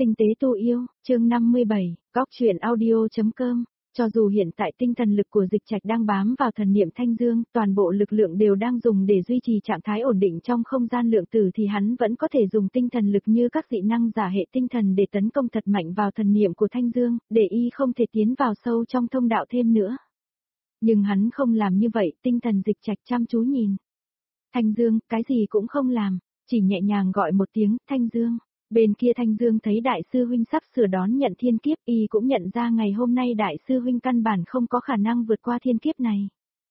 Tinh tế tu yêu, chương 57, góc truyện audio.com. Cho dù hiện tại tinh thần lực của Dịch Trạch đang bám vào thần niệm Thanh Dương, toàn bộ lực lượng đều đang dùng để duy trì trạng thái ổn định trong không gian lượng tử thì hắn vẫn có thể dùng tinh thần lực như các dị năng giả hệ tinh thần để tấn công thật mạnh vào thần niệm của Thanh Dương, để y không thể tiến vào sâu trong thông đạo thêm nữa. Nhưng hắn không làm như vậy, tinh thần Dịch Trạch chăm chú nhìn. Thanh Dương, cái gì cũng không làm, chỉ nhẹ nhàng gọi một tiếng, Thanh Dương. Bên kia Thanh Dương thấy đại sư huynh sắp sửa đón nhận thiên kiếp, y cũng nhận ra ngày hôm nay đại sư huynh căn bản không có khả năng vượt qua thiên kiếp này.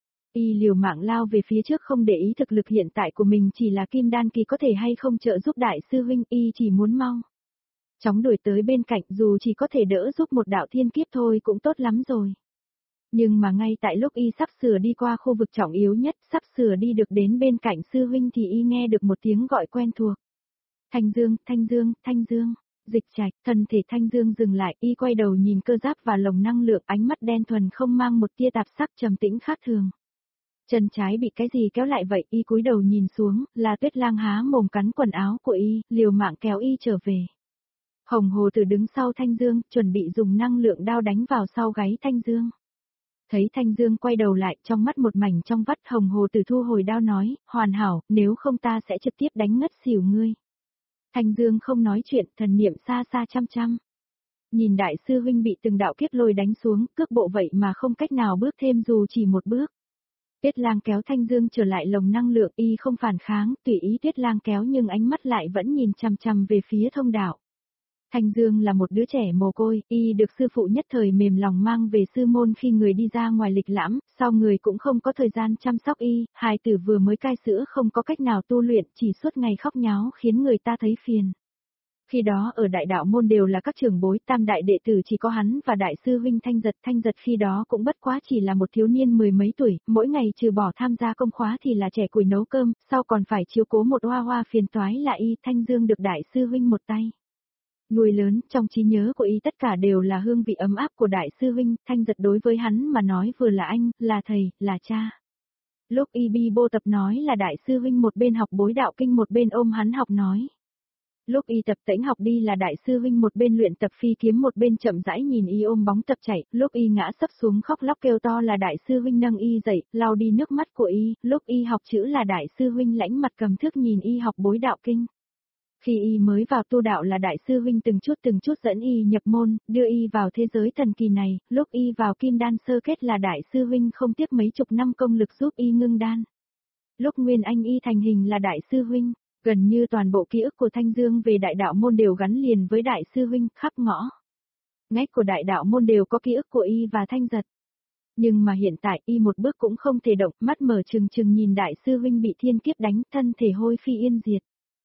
Y liều mạng lao về phía trước không để ý thực lực hiện tại của mình chỉ là kim đan kỳ có thể hay không trợ giúp đại sư huynh, y chỉ muốn mau chóng đuổi tới bên cạnh, dù chỉ có thể đỡ giúp một đạo thiên kiếp thôi cũng tốt lắm rồi. Nhưng mà ngay tại lúc y sắp sửa đi qua khu vực trọng yếu nhất, sắp sửa đi được đến bên cạnh sư huynh thì y nghe được một tiếng gọi quen thuộc. Thanh Dương, Thanh Dương, Thanh Dương. Dịch Trạch, thân thể Thanh Dương dừng lại, y quay đầu nhìn cơ giáp và lồng năng lượng, ánh mắt đen thuần không mang một tia tạp sắc, trầm tĩnh khác thường. Chân trái bị cái gì kéo lại vậy, y cúi đầu nhìn xuống, là Tuyết Lang há mồm cắn quần áo của y, liều mạng kéo y trở về. Hồng Hồ Tử đứng sau Thanh Dương, chuẩn bị dùng năng lượng đao đánh vào sau gáy Thanh Dương. Thấy Thanh Dương quay đầu lại, trong mắt một mảnh trong vắt, Hồng Hồ Tử thu hồi đao nói, hoàn hảo, nếu không ta sẽ trực tiếp đánh ngất xỉu ngươi. Thanh Dương không nói chuyện, thần niệm xa xa chăm chăm. Nhìn đại sư huynh bị từng đạo kiếp lôi đánh xuống, cước bộ vậy mà không cách nào bước thêm dù chỉ một bước. Tuyết Lang kéo Thanh Dương trở lại lồng năng lượng, y không phản kháng, tùy ý Tuyết Lang kéo nhưng ánh mắt lại vẫn nhìn chăm chăm về phía thông đạo. Thanh Dương là một đứa trẻ mồ côi, y được sư phụ nhất thời mềm lòng mang về sư môn khi người đi ra ngoài lịch lãm, sau người cũng không có thời gian chăm sóc y, hài tử vừa mới cai sữa không có cách nào tu luyện, chỉ suốt ngày khóc nháo khiến người ta thấy phiền. Khi đó ở đại đạo môn đều là các trưởng bối, tam đại đệ tử chỉ có hắn và đại sư huynh Thanh Giật khi đó cũng bất quá chỉ là một thiếu niên mười mấy tuổi, mỗi ngày trừ bỏ tham gia công khóa thì là trẻ củi nấu cơm, sau còn phải chiếu cố một hoa hoa phiền toái là y. Thanh Dương được đại sư huynh một tay nuôi lớn, trong trí nhớ của y tất cả đều là hương vị ấm áp của đại sư huynh. Thanh Giật đối với hắn mà nói vừa là anh, là thầy, là cha. Lúc y bi bô tập nói là đại sư huynh một bên học bối đạo kinh một bên ôm hắn học nói. Lúc y tập tễnh học đi là đại sư huynh một bên luyện tập phi kiếm một bên chậm rãi nhìn y ôm bóng tập chạy, lúc y ngã sấp xuống khóc lóc kêu to là đại sư huynh nâng y dậy, lau đi nước mắt của y, lúc y học chữ là đại sư huynh lãnh mặt cầm thước nhìn y học bối đạo kinh. Khi y mới vào tu đạo là đại sư huynh từng chút dẫn y nhập môn, đưa y vào thế giới thần kỳ này, lúc y vào kim đan sơ kết là đại sư huynh không tiếc mấy chục năm công lực giúp y ngưng đan. Lúc Nguyên Anh y thành hình là đại sư huynh, gần như toàn bộ ký ức của Thanh Dương về đại đạo môn đều gắn liền với đại sư huynh, khắp ngõ ngách của đại đạo môn đều có ký ức của y và Thanh Giật. Nhưng mà hiện tại y một bước cũng không thể động, mắt mở trừng trừng nhìn đại sư huynh bị thiên kiếp đánh, thân thể hôi phi yên diệt.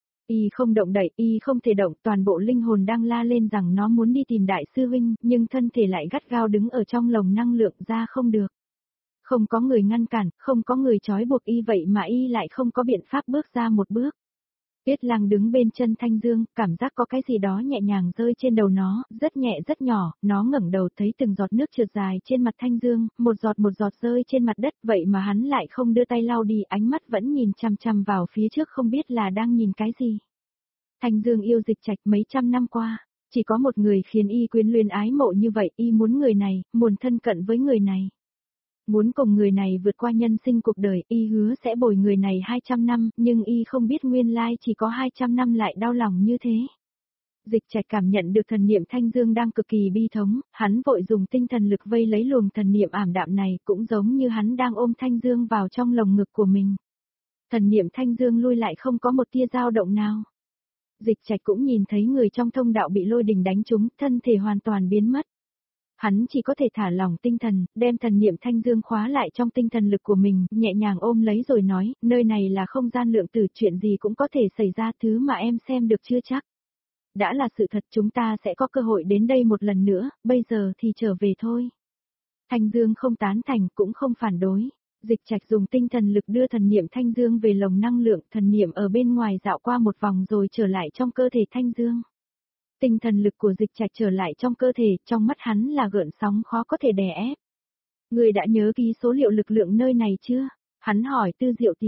Y không động đậy, y không thể động, toàn bộ linh hồn đang la lên rằng nó muốn đi tìm đại sư huynh, nhưng thân thể lại gắt gao đứng ở trong lồng năng lượng ra không được. Không có người ngăn cản, không có người trói buộc y vậy mà y lại không có biện pháp bước ra một bước. Tuyết Lang đứng bên chân Thanh Dương, cảm giác có cái gì đó nhẹ nhàng rơi trên đầu nó, rất nhẹ rất nhỏ, nó ngẩng đầu thấy từng giọt nước trượt dài trên mặt Thanh Dương, một giọt rơi trên mặt đất, vậy mà hắn lại không đưa tay lau đi, ánh mắt vẫn nhìn chăm chăm vào phía trước không biết là đang nhìn cái gì. Thanh Dương yêu Dịch Trạch mấy trăm năm qua, chỉ có một người khiến y quyến luyến ái mộ như vậy, y muốn người này, muốn thân cận với người này. Muốn cùng người này vượt qua nhân sinh cuộc đời, y hứa sẽ bồi người này 200 năm, nhưng y không biết nguyên lai chỉ có 200 năm lại đau lòng như thế. Dịch Trạch cảm nhận được thần niệm Thanh Dương đang cực kỳ bi thống, hắn vội dùng tinh thần lực vây lấy luồng thần niệm ảm đạm này, cũng giống như hắn đang ôm Thanh Dương vào trong lồng ngực của mình. Thần niệm Thanh Dương lui lại không có một tia dao động nào. Dịch Trạch cũng nhìn thấy người trong thông đạo bị lôi đình đánh trúng, thân thể hoàn toàn biến mất. Hắn chỉ có thể thả lỏng tinh thần, đem thần niệm Thanh Dương khóa lại trong tinh thần lực của mình, nhẹ nhàng ôm lấy rồi nói, nơi này là không gian lượng tử, chuyện gì cũng có thể xảy ra, thứ mà em xem được chưa chắc đã là sự thật, chúng ta sẽ có cơ hội đến đây một lần nữa, bây giờ thì trở về thôi. Thanh Dương không tán thành cũng không phản đối. Dịch Trạch dùng tinh thần lực đưa thần niệm Thanh Dương về lồng năng lượng, thần niệm ở bên ngoài dạo qua một vòng rồi trở lại trong cơ thể Thanh Dương. Tinh thần lực của Dịch Trạch trở lại trong cơ thể, trong mắt hắn là gợn sóng khó có thể đè ép. Người đã nhớ ký số liệu lực lượng nơi này chưa? Hắn hỏi Tư Diệu Tiền.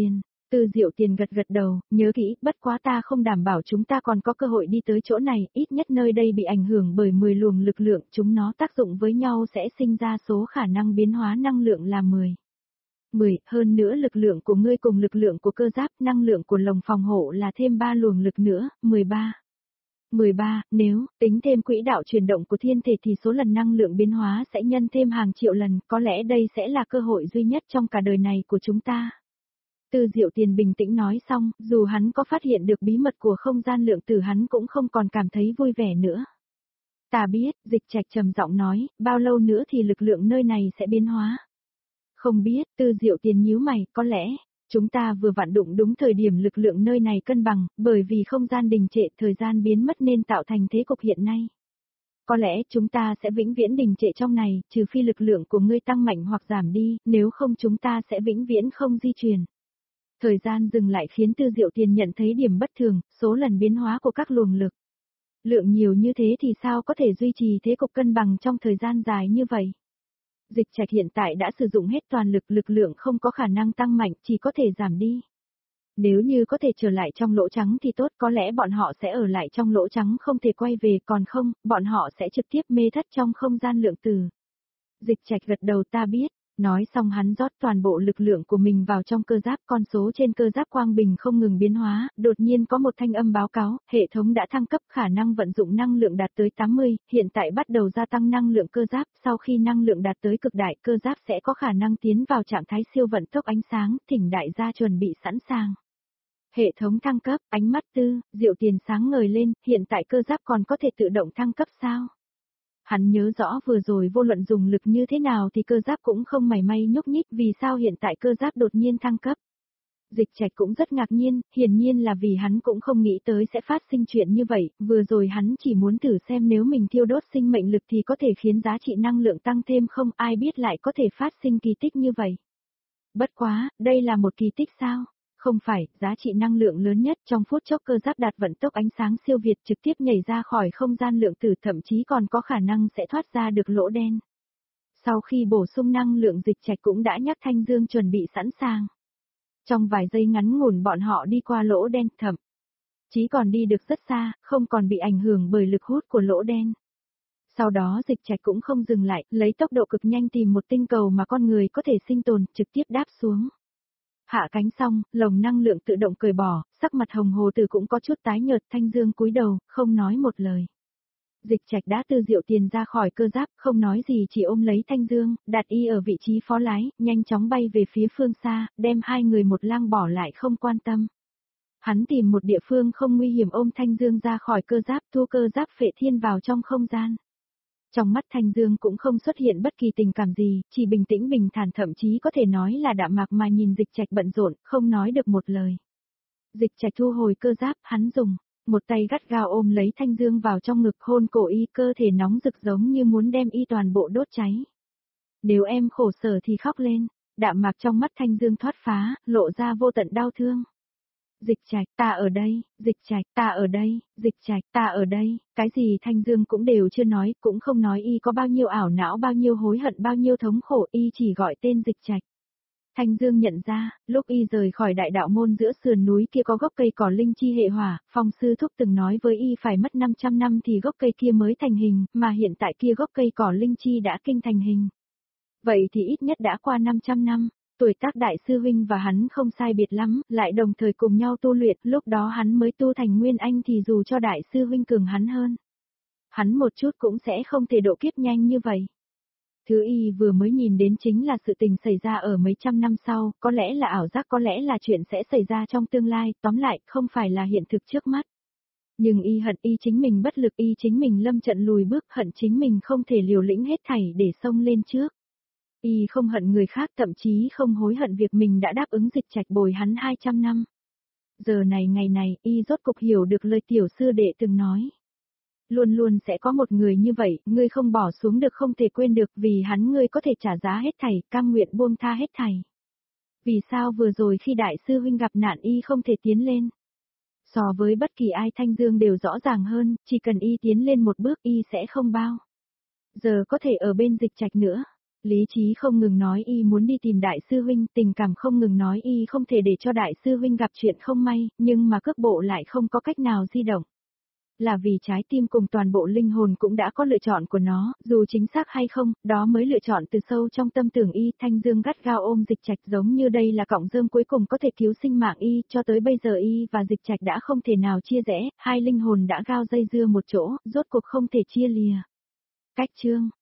Tư Diệu Tiền gật gật đầu, nhớ kỹ, bất quá ta không đảm bảo chúng ta còn có cơ hội đi tới chỗ này, ít nhất nơi đây bị ảnh hưởng bởi 10 luồng lực lượng, chúng nó tác dụng với nhau sẽ sinh ra số khả năng biến hóa năng lượng là 10. 10, hơn nữa lực lượng của ngươi cùng lực lượng của cơ giáp, năng lượng của lồng phòng hộ là thêm 3 luồng lực nữa, 13. 13, nếu tính thêm quỹ đạo chuyển động của thiên thể thì số lần năng lượng biến hóa sẽ nhân thêm hàng triệu lần, có lẽ đây sẽ là cơ hội duy nhất trong cả đời này của chúng ta. Tư Diệu Tiền bình tĩnh nói xong, dù hắn có phát hiện được bí mật của không gian lượng tử hắn cũng không còn cảm thấy vui vẻ nữa. Ta biết, Dịch Trạch trầm giọng nói, bao lâu nữa thì lực lượng nơi này sẽ biến hóa. Không biết, Tư Diệu Tiền nhíu mày, có lẽ, chúng ta vừa vặn đụng đúng thời điểm lực lượng nơi này cân bằng, bởi vì không gian đình trệ thời gian biến mất nên tạo thành thế cục hiện nay. Có lẽ chúng ta sẽ vĩnh viễn đình trệ trong này, trừ phi lực lượng của ngươi tăng mạnh hoặc giảm đi, nếu không chúng ta sẽ vĩnh viễn không di chuyển. Thời gian dừng lại khiến Tư Diệu Tiền nhận thấy điểm bất thường, số lần biến hóa của các luồng lực. Lượng nhiều như thế thì sao có thể duy trì thế cục cân bằng trong thời gian dài như vậy? Dịch Trạch hiện tại đã sử dụng hết toàn lực, lực lượng không có khả năng tăng mạnh, chỉ có thể giảm đi. Nếu như có thể trở lại trong lỗ trắng thì tốt, có lẽ bọn họ sẽ ở lại trong lỗ trắng không thể quay về, còn không, bọn họ sẽ trực tiếp mê thất trong không gian lượng tử. Dịch Trạch gật đầu, ta biết. Nói xong hắn rót toàn bộ lực lượng của mình vào trong cơ giáp, con số trên cơ giáp quang bình không ngừng biến hóa, đột nhiên có một thanh âm báo cáo, hệ thống đã thăng cấp, khả năng vận dụng năng lượng đạt tới 80, hiện tại bắt đầu gia tăng năng lượng cơ giáp, sau khi năng lượng đạt tới cực đại, cơ giáp sẽ có khả năng tiến vào trạng thái siêu vận tốc ánh sáng, thỉnh đại gia chuẩn bị sẵn sàng. Hệ thống thăng cấp, ánh mắt Tư Diệu Tiền sáng ngời lên, hiện tại cơ giáp còn có thể tự động thăng cấp sao? Hắn nhớ rõ vừa rồi vô luận dùng lực như thế nào thì cơ giáp cũng không mảy may nhúc nhích, vì sao hiện tại cơ giáp đột nhiên thăng cấp. Dịch Trạch cũng rất ngạc nhiên, hiển nhiên là vì hắn cũng không nghĩ tới sẽ phát sinh chuyện như vậy, vừa rồi hắn chỉ muốn thử xem nếu mình thiêu đốt sinh mệnh lực thì có thể khiến giá trị năng lượng tăng thêm không, ai biết lại có thể phát sinh kỳ tích như vậy. Bất quá, đây là một kỳ tích sao? Không phải, giá trị năng lượng lớn nhất trong phút chốc cơ giáp đạt vận tốc ánh sáng siêu việt trực tiếp nhảy ra khỏi không gian lượng tử, thậm chí còn có khả năng sẽ thoát ra được lỗ đen. Sau khi bổ sung năng lượng, Dịch Trạch cũng đã nhắc Thanh Dương chuẩn bị sẵn sàng. Trong vài giây ngắn ngủn bọn họ đi qua lỗ đen, thậm chí còn đi được rất xa, không còn bị ảnh hưởng bởi lực hút của lỗ đen. Sau đó Dịch Trạch cũng không dừng lại, lấy tốc độ cực nhanh tìm một tinh cầu mà con người có thể sinh tồn, trực tiếp đáp xuống. Hạ cánh xong, lồng năng lượng tự động cởi bỏ, sắc mặt Hồng Hồ Tử cũng có chút tái nhợt, Thanh Dương cúi đầu, không nói một lời. Dịch Trạch đã Tư Diệu Tiền ra khỏi cơ giáp, không nói gì chỉ ôm lấy Thanh Dương, đặt y ở vị trí phó lái, nhanh chóng bay về phía phương xa, đem hai người một lang bỏ lại không quan tâm. Hắn tìm một địa phương không nguy hiểm ôm Thanh Dương ra khỏi cơ giáp, thu cơ giáp phệ thiên vào trong không gian. Trong mắt Thanh Dương cũng không xuất hiện bất kỳ tình cảm gì, chỉ bình tĩnh bình thản, thậm chí có thể nói là đạm mạc mà nhìn Dịch Trạch bận rộn, không nói được một lời. Dịch Trạch thu hồi cơ giáp, hắn dùng một tay gắt gao ôm lấy Thanh Dương vào trong ngực, hôn cổ y, cơ thể nóng rực giống như muốn đem y toàn bộ đốt cháy. Nếu em khổ sở thì khóc lên, đạm mạc trong mắt Thanh Dương thoát phá, lộ ra vô tận đau thương. Dịch Trạch, ta ở đây, Dịch Trạch, ta ở đây, Dịch Trạch, ta ở đây, cái gì Thanh Dương cũng đều chưa nói, cũng không nói y có bao nhiêu ảo não, bao nhiêu hối hận, bao nhiêu thống khổ, y chỉ gọi tên Dịch Trạch. Thanh Dương nhận ra, lúc y rời khỏi đại đạo môn giữa sườn núi kia có gốc cây cỏ linh chi hệ hỏa, Phong sư thúc từng nói với y phải mất 500 năm thì gốc cây kia mới thành hình, mà hiện tại kia gốc cây cỏ linh chi đã kinh thành hình. Vậy thì ít nhất đã qua 500 năm. Tuổi tác đại sư huynh và hắn không sai biệt lắm, lại đồng thời cùng nhau tu luyện, lúc đó hắn mới tu thành Nguyên Anh thì dù cho đại sư huynh cường hắn hơn, hắn một chút cũng sẽ không thể độ kiếp nhanh như vậy. Thứ y vừa mới nhìn đến chính là sự tình xảy ra ở mấy trăm năm sau, có lẽ là ảo giác, có lẽ là chuyện sẽ xảy ra trong tương lai, tóm lại, không phải là hiện thực trước mắt. Nhưng y hận y chính mình bất lực, y chính mình lâm trận lùi bước, hận chính mình không thể liều lĩnh hết thảy để xông lên trước. Y không hận người khác, thậm chí không hối hận việc mình đã đáp ứng Dịch Trạch bồi hắn 200 năm. Giờ này ngày này, y rốt cục hiểu được lời tiểu sư đệ từng nói. Luôn luôn sẽ có một người như vậy, ngươi không bỏ xuống được, không thể quên được, vì hắn ngươi có thể trả giá hết thảy, cam nguyện buông tha hết thảy. Vì sao vừa rồi khi đại sư huynh gặp nạn y không thể tiến lên? So với bất kỳ ai Thanh Dương đều rõ ràng hơn, chỉ cần y tiến lên một bước y sẽ không bao giờ có thể ở bên Dịch Trạch nữa. Lý trí không ngừng nói y muốn đi tìm đại sư huynh, tình cảm không ngừng nói y không thể để cho đại sư huynh gặp chuyện không may, nhưng mà cước bộ lại không có cách nào di động. Là vì trái tim cùng toàn bộ linh hồn cũng đã có lựa chọn của nó, dù chính xác hay không, đó mới lựa chọn từ sâu trong tâm tưởng y. Thanh Dương gắt gao ôm Dịch Trạch giống như đây là cọng rơm cuối cùng có thể cứu sinh mạng y, cho tới bây giờ y và Dịch Trạch đã không thể nào chia rẽ, hai linh hồn đã gao dây dưa một chỗ, rốt cuộc không thể chia lìa. Cách chương